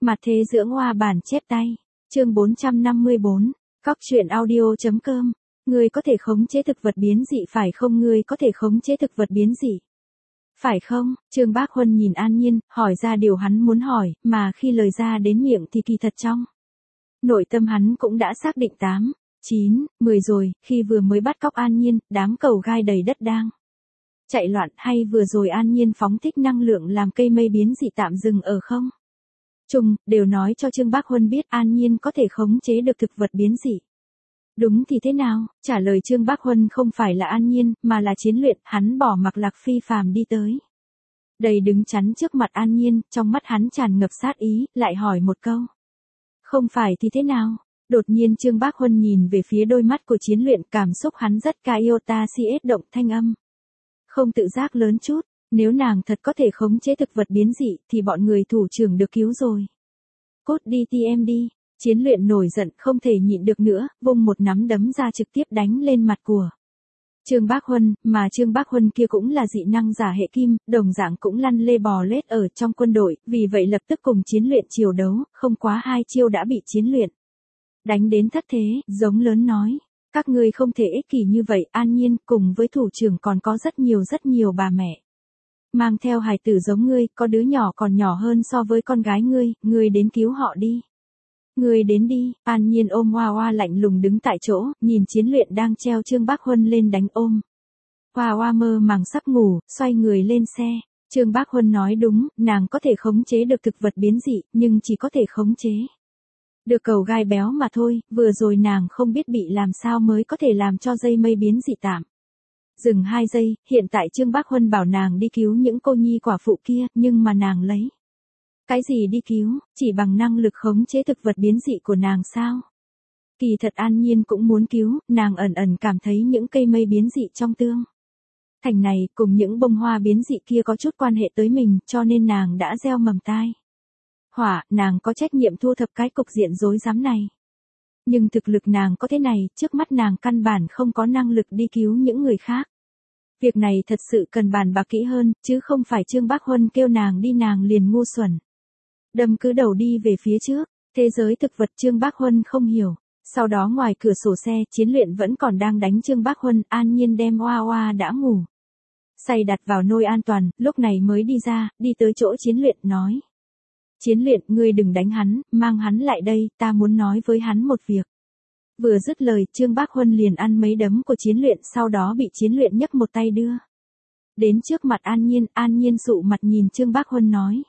Mặt thế dưỡng hoa bản chép tay. Chương 454. Cóc truyện audio.com. Ngươi có thể khống chế thực vật biến dị phải không? Ngươi có thể khống chế thực vật biến dị phải không? Trương Bác Huân nhìn An Nhiên, hỏi ra điều hắn muốn hỏi, mà khi lời ra đến miệng thì kỳ thật trong nội tâm hắn cũng đã xác định 8, 9, 10 rồi, khi vừa mới bắt cóc An Nhiên, đám cầu gai đầy đất đang chạy loạn, hay vừa rồi An Nhiên phóng thích năng lượng làm cây mây biến dị tạm dừng ở không trung, đều nói cho Trương Bác Huân biết An Nhiên có thể khống chế được thực vật biến dị. Đúng thì thế nào? Trả lời Trương Bác Huân không phải là An Nhiên, mà là Chiến Luyện. Hắn bỏ mặc Lạc Phi Phàm đi tới đầy đứng chắn trước mặt An Nhiên, trong mắt hắn tràn ngập sát ý, lại hỏi một câu. Không phải thì thế nào? Đột nhiên Trương Bác Huân nhìn về phía đôi mắt của Chiến Luyện, cảm xúc hắn rất ca iota cs động thanh âm. Không tự giác lớn chút, nếu nàng thật có thể khống chế thực vật biến dị, thì bọn người thủ trưởng được cứu rồi. Cốt đi TM đi. Chiến Luyện nổi giận không thể nhịn được nữa, vung một nắm đấm ra trực tiếp đánh lên mặt của Trương Bác Huân, mà Trương Bác Huân kia cũng là dị năng giả hệ kim, đồng dạng cũng lăn lê bò lết ở trong quân đội, vì vậy lập tức cùng Chiến Luyện chiều đấu, không quá 2 chiêu đã bị Chiến Luyện đánh đến thất thế, giống lớn nói, các ngươi không thể ích kỷ như vậy. An Nhiên cùng với thủ trưởng còn có rất nhiều bà mẹ mang theo hài tử giống ngươi, có đứa nhỏ còn nhỏ hơn so với con gái ngươi đến cứu họ đi. Ngươi đến đi. An Nhiên ôm Hoa Hoa lạnh lùng đứng tại chỗ, nhìn Chiến Luyện đang treo Trương Bác Huân lên đánh ôm. Hoa Hoa mơ màng sắp ngủ, xoay người lên xe. Trương Bác Huân nói đúng, nàng có thể khống chế được thực vật biến dị, nhưng chỉ có thể khống chế được cầu gai béo mà thôi, vừa rồi nàng không biết bị làm sao mới có thể làm cho dây mây biến dị tạm dừng 2 giây, hiện tại Trương Bác Huân bảo nàng đi cứu những cô nhi quả phụ kia, nhưng mà nàng lấy cái gì đi cứu, chỉ bằng năng lực khống chế thực vật biến dị của nàng sao? Kỳ thật An Nhiên cũng muốn cứu, nàng ẩn cảm thấy những cây mây biến dị trong tương thành này cùng những bông hoa biến dị kia có chút quan hệ tới mình, cho nên nàng đã gieo mầm tai họa, nàng có trách nhiệm thu thập cái cục diện rối rắm này. Nhưng thực lực nàng có thế này, trước mắt nàng căn bản không có năng lực đi cứu những người khác. Việc này thật sự cần bàn bạc kỹ hơn, chứ không phải Trương Bác Huân kêu nàng đi nàng liền ngu xuẩn đâm cứ đầu đi về phía trước. Thế giới thực vật Trương Bác Huân không hiểu. Sau đó ngoài cửa sổ xe, Chiến Luyện vẫn còn đang đánh Trương Bác Huân. An Nhiên đem Hoa Hoa đã ngủ say đặt vào nôi an toàn, lúc này mới đi ra, đi tới chỗ Chiến Luyện nói. Chiến Luyện, ngươi đừng đánh hắn, mang hắn lại đây, ta muốn nói với hắn một việc. Vừa dứt lời, Trương Bác Huân liền ăn mấy đấm của Chiến Luyện, sau đó bị Chiến Luyện nhấc một tay đưa đến trước mặt An Nhiên sụ mặt nhìn Trương Bác Huân nói.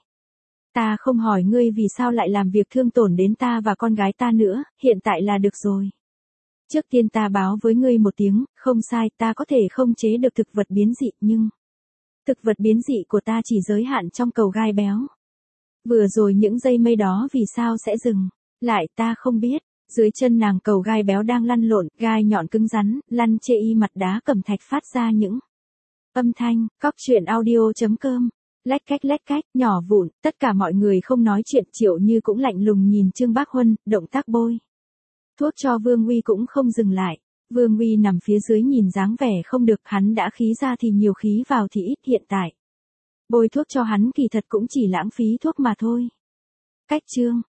Ta không hỏi ngươi vì sao lại làm việc thương tổn đến ta và con gái ta nữa, hiện tại là được rồi. Trước tiên ta báo với ngươi một tiếng, không sai, ta có thể không chế được thực vật biến dị, nhưng thực vật biến dị của ta chỉ giới hạn trong cầu gai béo. Vừa rồi những dây mây đó vì sao sẽ dừng lại ta không biết. Dưới chân nàng cầu gai béo đang lăn lộn, gai nhọn cứng rắn, lăn chê y mặt đá cẩm thạch phát ra những âm thanh. Cóc truyện audio.com. Lách cách, nhỏ vụn, tất cả mọi người không nói chuyện. Triệu Như cũng lạnh lùng nhìn Trương Bác Huân, động tác bôi thuốc cho Vương Uy cũng không dừng lại. Vương Uy nằm phía dưới nhìn dáng vẻ không được, hắn đã khí ra thì nhiều khí vào thì ít, hiện tại bôi thuốc cho hắn kỳ thật cũng chỉ lãng phí thuốc mà thôi. Cách Trương